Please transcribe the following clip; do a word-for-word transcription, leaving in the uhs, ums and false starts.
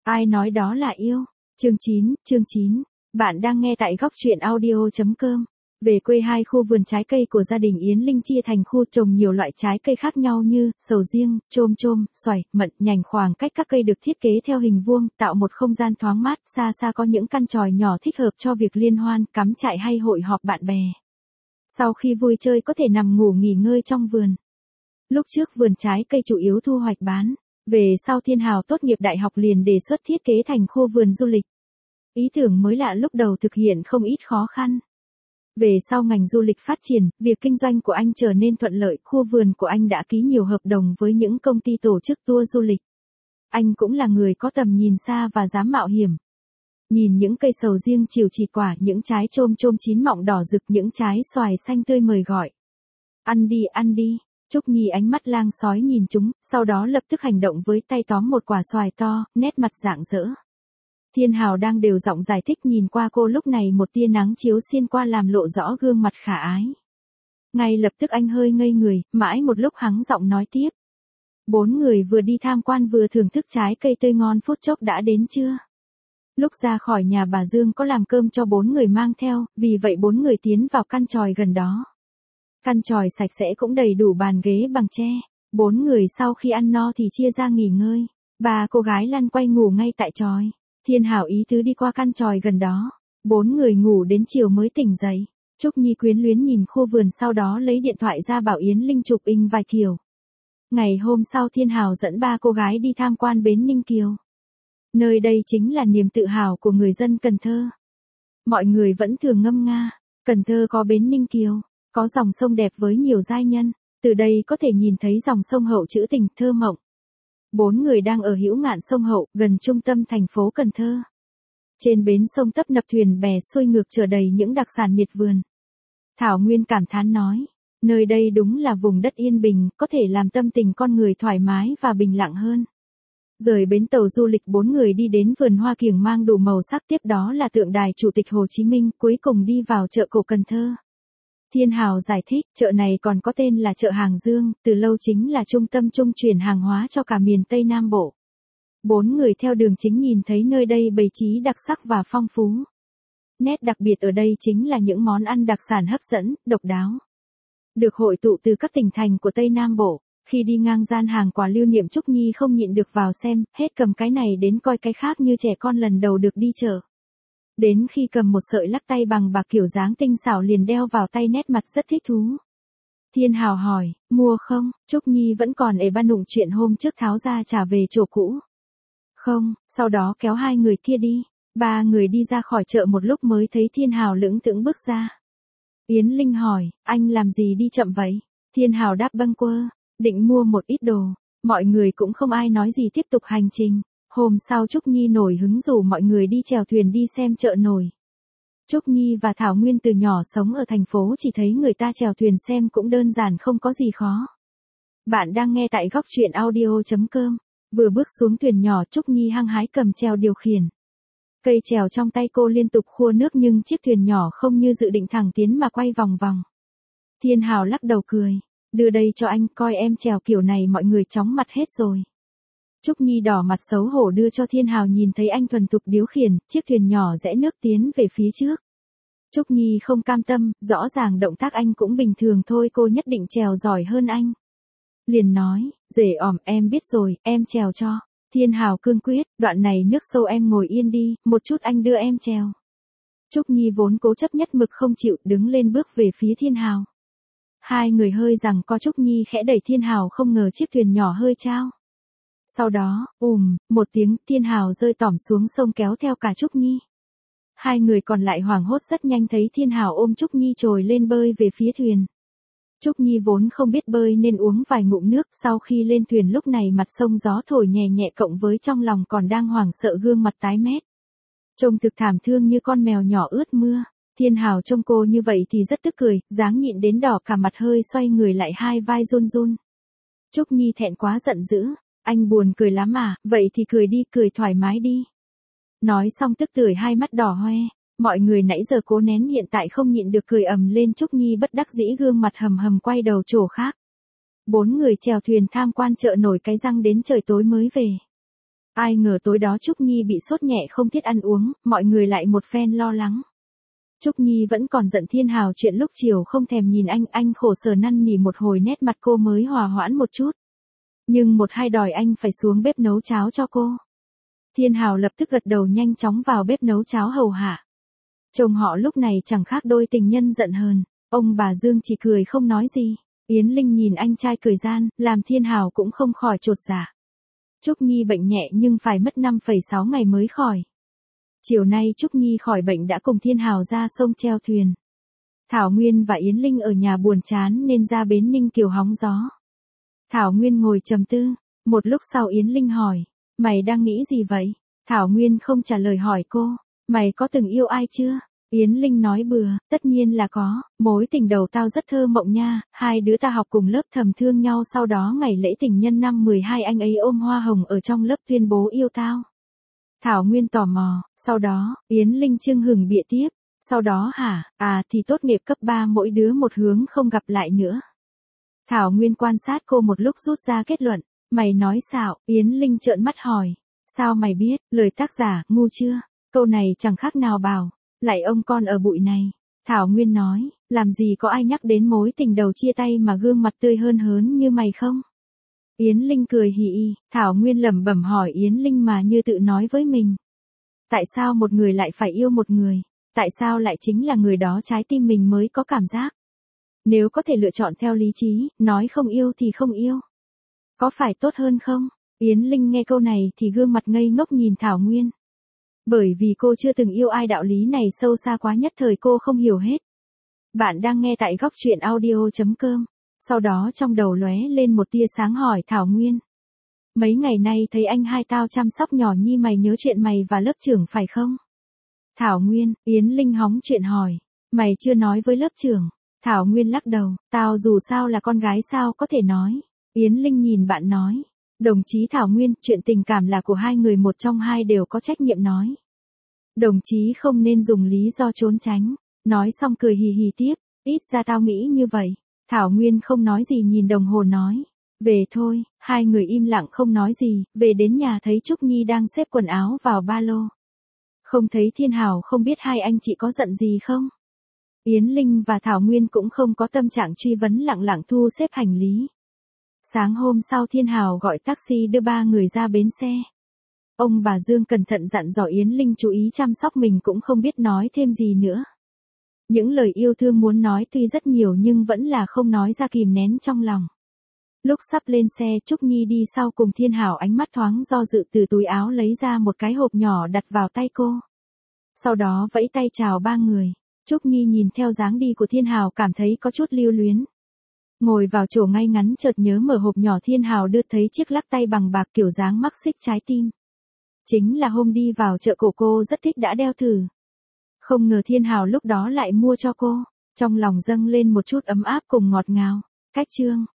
Ai nói đó là yêu? Chương chín, chương chín. Bạn đang nghe tại góc truyện audio chấm com. Về quê, hai khu vườn trái cây của gia đình Yến Linh chia thành khu trồng nhiều loại trái cây khác nhau như sầu riêng, chôm chôm, xoài, mận, nhành. Khoảng cách các cây được thiết kế theo hình vuông, tạo một không gian thoáng mát. Xa xa có những căn chòi nhỏ thích hợp cho việc liên hoan, cắm trại hay hội họp bạn bè. Sau khi vui chơi có thể nằm ngủ nghỉ ngơi trong vườn. Lúc trước vườn trái cây chủ yếu thu hoạch bán. Về sau Thiên Hào tốt nghiệp đại học liền đề xuất thiết kế thành khu vườn du lịch. Ý tưởng mới lạ lúc đầu thực hiện không ít khó khăn. Về sau ngành du lịch phát triển, việc kinh doanh của anh trở nên thuận lợi, khu vườn của anh đã ký nhiều hợp đồng với những công ty tổ chức tour du lịch. Anh cũng là người có tầm nhìn xa và dám mạo hiểm. Nhìn những cây sầu riêng chiều chỉ quả, những trái chôm chôm chín mọng đỏ rực, những trái xoài xanh tươi mời gọi. Ăn đi, ăn đi. Trúc Nhi ánh mắt lang sói nhìn chúng, sau đó lập tức hành động với tay tóm một quả xoài to, nét mặt rạng rỡ. Thiên Hào đang đều giọng giải thích, nhìn qua cô, lúc này một tia nắng chiếu xuyên qua làm lộ rõ gương mặt khả ái. Ngay lập tức anh hơi ngây người, mãi một lúc hắng giọng nói tiếp. Bốn người vừa đi tham quan vừa thưởng thức trái cây tươi ngon, phút chốc đã đến trưa. Lúc ra khỏi nhà bà Dương có làm cơm cho bốn người mang theo, vì vậy bốn người tiến vào căn chòi gần đó. Căn chòi sạch sẽ cũng đầy đủ bàn ghế bằng tre. Bốn người sau khi ăn no thì chia ra nghỉ ngơi. Ba cô gái lăn quay ngủ ngay tại chòi. Thiên Hào ý tứ đi qua căn chòi gần đó. Bốn người ngủ đến chiều mới tỉnh dậy. Trúc Nhi quyến luyến nhìn khu vườn, sau đó lấy điện thoại ra bảo Yến Linh chụp in vài kiểu. Ngày hôm sau Thiên Hào dẫn ba cô gái đi tham quan bến Ninh Kiều. Nơi đây chính là niềm tự hào của người dân Cần Thơ. Mọi người vẫn thường ngâm nga, Cần Thơ có bến Ninh Kiều. Có dòng sông đẹp với nhiều giai nhân, từ đây có thể nhìn thấy dòng sông Hậu trữ tình thơ mộng. Bốn người đang ở hữu ngạn sông Hậu, gần trung tâm thành phố Cần Thơ. Trên bến sông tấp nập thuyền bè xuôi ngược chở đầy những đặc sản miệt vườn. Thảo Nguyên cảm thán nói, nơi đây đúng là vùng đất yên bình, có thể làm tâm tình con người thoải mái và bình lặng hơn. Rời bến tàu du lịch, bốn người đi đến vườn hoa kiểng mang đủ màu sắc, tiếp đó là tượng đài Chủ tịch Hồ Chí Minh, cuối cùng đi vào chợ cổ Cần Thơ. Thiên Hào giải thích, chợ này còn có tên là chợ Hàng Dương, từ lâu chính là trung tâm trung chuyển hàng hóa cho cả miền Tây Nam Bộ. Bốn người theo đường chính nhìn thấy nơi đây bày trí đặc sắc và phong phú. Nét đặc biệt ở đây chính là những món ăn đặc sản hấp dẫn, độc đáo. Được hội tụ từ các tỉnh thành của Tây Nam Bộ. Khi đi ngang gian hàng quà lưu niệm, Trúc Nhi không nhịn được vào xem, hết cầm cái này đến coi cái khác như trẻ con lần đầu được đi chợ. Đến khi cầm một sợi lắc tay bằng bạc kiểu dáng tinh xảo liền đeo vào tay, nét mặt rất thích thú. Thiên Hào hỏi, mua không? Trúc Nhi vẫn còn ề ba nụng chuyện hôm trước, tháo ra trả về chỗ cũ. Không, sau đó kéo hai người kia đi. Ba người đi ra khỏi chợ một lúc mới thấy Thiên Hào lững thững bước ra. Yến Linh hỏi, anh làm gì đi chậm vậy? Thiên Hào đáp bâng quơ, định mua một ít đồ. Mọi người cũng không ai nói gì, tiếp tục hành trình. Hôm sau Trúc Nhi nổi hứng rủ mọi người đi chèo thuyền đi xem chợ nổi. Trúc Nhi và Thảo Nguyên từ nhỏ sống ở thành phố, chỉ thấy người ta chèo thuyền xem cũng đơn giản, không có gì khó. Bạn đang nghe tại góc truyện audio chấm com. Vừa bước xuống thuyền nhỏ, Trúc Nhi hăng hái cầm chèo điều khiển. Cây chèo trong tay cô liên tục khua nước, nhưng chiếc thuyền nhỏ không như dự định thẳng tiến mà quay vòng vòng. Thiên Hào lắc đầu cười, đưa đây cho anh, coi em chèo kiểu này mọi người chóng mặt hết rồi. Trúc Nhi đỏ mặt xấu hổ đưa cho Thiên Hào, nhìn thấy anh thuần thục điều khiển, chiếc thuyền nhỏ rẽ nước tiến về phía trước. Trúc Nhi không cam tâm, rõ ràng động tác anh cũng bình thường thôi, cô nhất định chèo giỏi hơn anh. Liền nói, dễ òm, em biết rồi, em chèo cho. Thiên Hào cương quyết, đoạn này nước sâu em ngồi yên đi, một chút anh đưa em chèo. Trúc Nhi vốn cố chấp nhất mực không chịu, đứng lên bước về phía Thiên Hào. Hai người hơi giằng co, Trúc Nhi khẽ đẩy Thiên Hào, không ngờ chiếc thuyền nhỏ hơi trao. Sau đó, ùm, một tiếng, Thiên Hào rơi tỏm xuống sông kéo theo cả Trúc Nhi. Hai người còn lại hoảng hốt, rất nhanh thấy Thiên Hào ôm Trúc Nhi trồi lên bơi về phía thuyền. Trúc Nhi vốn không biết bơi nên uống vài ngụm nước, sau khi lên thuyền lúc này mặt sông gió thổi nhẹ nhẹ, cộng với trong lòng còn đang hoảng sợ, gương mặt tái mét. Trông thực thảm thương như con mèo nhỏ ướt mưa. Thiên Hào trông cô như vậy thì rất tức cười, dáng nhịn đến đỏ cả mặt, hơi xoay người lại, hai vai run run. Trúc Nhi thẹn quá giận dữ. Anh buồn cười lắm à, vậy thì cười đi, cười thoải mái đi. Nói xong tức tưởi, hai mắt đỏ hoe. Mọi người nãy giờ cố nén hiện tại không nhịn được cười ầm lên. Trúc Nhi bất đắc dĩ gương mặt hầm hầm quay đầu chỗ khác. Bốn người chèo thuyền tham quan chợ nổi Cái Răng đến trời tối mới về. Ai ngờ tối đó Trúc Nhi bị sốt nhẹ không thiết ăn uống, mọi người lại một phen lo lắng. Trúc Nhi vẫn còn giận Thiên Hào chuyện lúc chiều không thèm nhìn anh, anh khổ sở năn nỉ một hồi nét mặt cô mới hòa hoãn một chút. Nhưng một hai đòi anh phải xuống bếp nấu cháo cho cô. Thiên Hào lập tức gật đầu nhanh chóng vào bếp nấu cháo hầu hạ. Chồng họ lúc này chẳng khác đôi tình nhân giận hờn, ông bà Dương chỉ cười không nói gì. Yến Linh nhìn anh trai cười gian, làm Thiên Hào cũng không khỏi chột dạ. Trúc Nhi bệnh nhẹ nhưng phải mất năm phẩy sáu ngày mới khỏi. Chiều nay Trúc Nhi khỏi bệnh đã cùng Thiên Hào ra sông treo thuyền. Thảo Nguyên và Yến Linh ở nhà buồn chán nên ra bến Ninh Kiều hóng gió. Thảo Nguyên ngồi trầm tư, một lúc sau Yến Linh hỏi, mày đang nghĩ gì vậy? Thảo Nguyên không trả lời hỏi cô, mày có từng yêu ai chưa? Yến Linh nói bừa, tất nhiên là có, mối tình đầu tao rất thơ mộng nha, hai đứa ta học cùng lớp thầm thương nhau sau đó ngày lễ tình nhân năm mười hai anh ấy ôm hoa hồng ở trong lớp tuyên bố yêu tao. Thảo Nguyên tò mò, sau đó, Yến Linh chưng hừng bịa tiếp, sau đó hả, à thì tốt nghiệp cấp ba mỗi đứa một hướng không gặp lại nữa. Thảo Nguyên quan sát cô một lúc rút ra kết luận, mày nói xạo, Yến Linh trợn mắt hỏi, sao mày biết, lời tác giả, ngu chưa, câu này chẳng khác nào bảo, lại ông con ở bụi này. Thảo Nguyên nói, làm gì có ai nhắc đến mối tình đầu chia tay mà gương mặt tươi hơn hớn như mày không? Yến Linh cười hì hì, Thảo Nguyên lẩm bẩm hỏi Yến Linh mà như tự nói với mình. Tại sao một người lại phải yêu một người? Tại sao lại chính là người đó trái tim mình mới có cảm giác? Nếu có thể lựa chọn theo lý trí, nói không yêu thì không yêu. Có phải tốt hơn không? Yến Linh nghe câu này thì gương mặt ngây ngốc nhìn Thảo Nguyên. Bởi vì cô chưa từng yêu ai đạo lý này sâu xa quá nhất thời cô không hiểu hết. Bạn đang nghe tại góc truyện audio chấm com. Sau đó trong đầu lóe lên một tia sáng hỏi Thảo Nguyên. Mấy ngày nay thấy anh hai tao chăm sóc nhỏ Nhi mày nhớ chuyện mày và lớp trưởng phải không? Thảo Nguyên, Yến Linh hóng chuyện hỏi. Mày chưa nói với lớp trưởng. Thảo Nguyên lắc đầu, tao dù sao là con gái sao có thể nói. Yến Linh nhìn bạn nói. Đồng chí Thảo Nguyên, chuyện tình cảm là của hai người một trong hai đều có trách nhiệm nói. Đồng chí không nên dùng lý do trốn tránh. Nói xong cười hì hì tiếp, ít ra tao nghĩ như vậy. Thảo Nguyên không nói gì nhìn đồng hồ nói. Về thôi, hai người im lặng không nói gì, về đến nhà thấy Trúc Nhi đang xếp quần áo vào ba lô. Không thấy Thiên Hào không biết hai anh chị có giận gì không? Yến Linh và Thảo Nguyên cũng không có tâm trạng truy vấn lặng lặng thu xếp hành lý. Sáng hôm sau Thiên Hào gọi taxi đưa ba người ra bến xe. Ông bà Dương cẩn thận dặn dò Yến Linh chú ý chăm sóc mình cũng không biết nói thêm gì nữa. Những lời yêu thương muốn nói tuy rất nhiều nhưng vẫn là không nói ra kìm nén trong lòng. Lúc sắp lên xe Trúc Nhi đi sau cùng Thiên Hào ánh mắt thoáng do dự từ túi áo lấy ra một cái hộp nhỏ đặt vào tay cô. Sau đó vẫy tay chào ba người. Trúc Nhi nhìn theo dáng đi của Thiên Hào cảm thấy có chút lưu luyến. Ngồi vào chỗ ngay ngắn chợt nhớ mở hộp nhỏ Thiên Hào đưa thấy chiếc lắc tay bằng bạc kiểu dáng mắc xích trái tim. Chính là hôm đi vào chợ cổ cô rất thích đã đeo thử. Không ngờ Thiên Hào lúc đó lại mua cho cô. Trong lòng dâng lên một chút ấm áp cùng ngọt ngào. Cách chương.